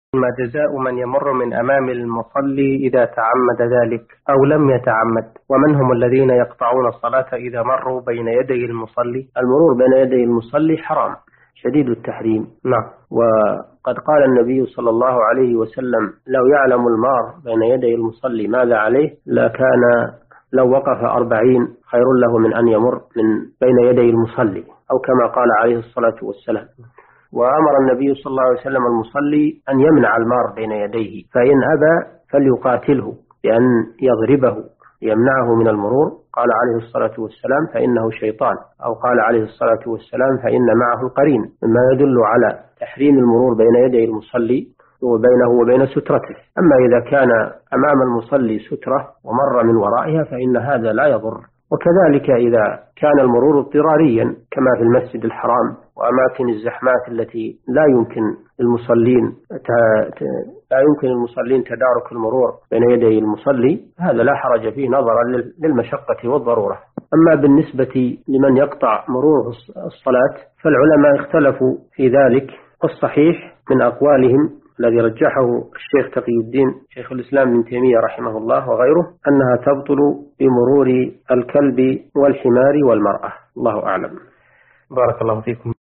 ما جزاء من يمر من أمام المصلي إذا تعمد ذلك أو لم يتعمد؟ ومن هم الذين يقطعون الصلاة إذا مروا بين يدي المصلي؟ المرور بين يدي المصلي حرام شديد التحريم. نعم. وقد قال النبي صلى الله عليه وسلم: لو يعلم المار بين يدي المصلي ماذا عليه لكان لو وقف 40 خير له من أن يمر من بين يدي المصلي، أو كما قال عليه الصلاة والسلام. وأمر النبي صلى الله عليه وسلم المصلي أن يمنع المار بين يديه، فإن أبى فليقاتله بأن يضربه يمنعه من المرور. قال عليه الصلاة والسلام: فإنه شيطان، أو قال عليه الصلاة والسلام: فإن معه القرين، مما يدل على تحريم المرور بين يدي المصلي وبينه وبين سترته. أما إذا كان أمام المصلي سترة ومر من ورائها فإن هذا لا يضر. وكذلك إذا كان المرور اضطراريا كما في المسجد الحرام وأماكن الزحمات التي لا يمكن المصلين تدارك المرور بين يدي المصلي، هذا لا حرج فيه نظرا للمشقة والضرورة. أما بالنسبة لمن يقطع مرور الصلاة فالعلماء اختلفوا في ذلك، والصحيح من أقوالهم الذي رجحه الشيخ تقي الدين شيخ الإسلام ابن تيمية رحمه الله وغيره أنها تبطل بمرور الكلب والحمار والمرأة. الله أعلم. بارك الله فيكم.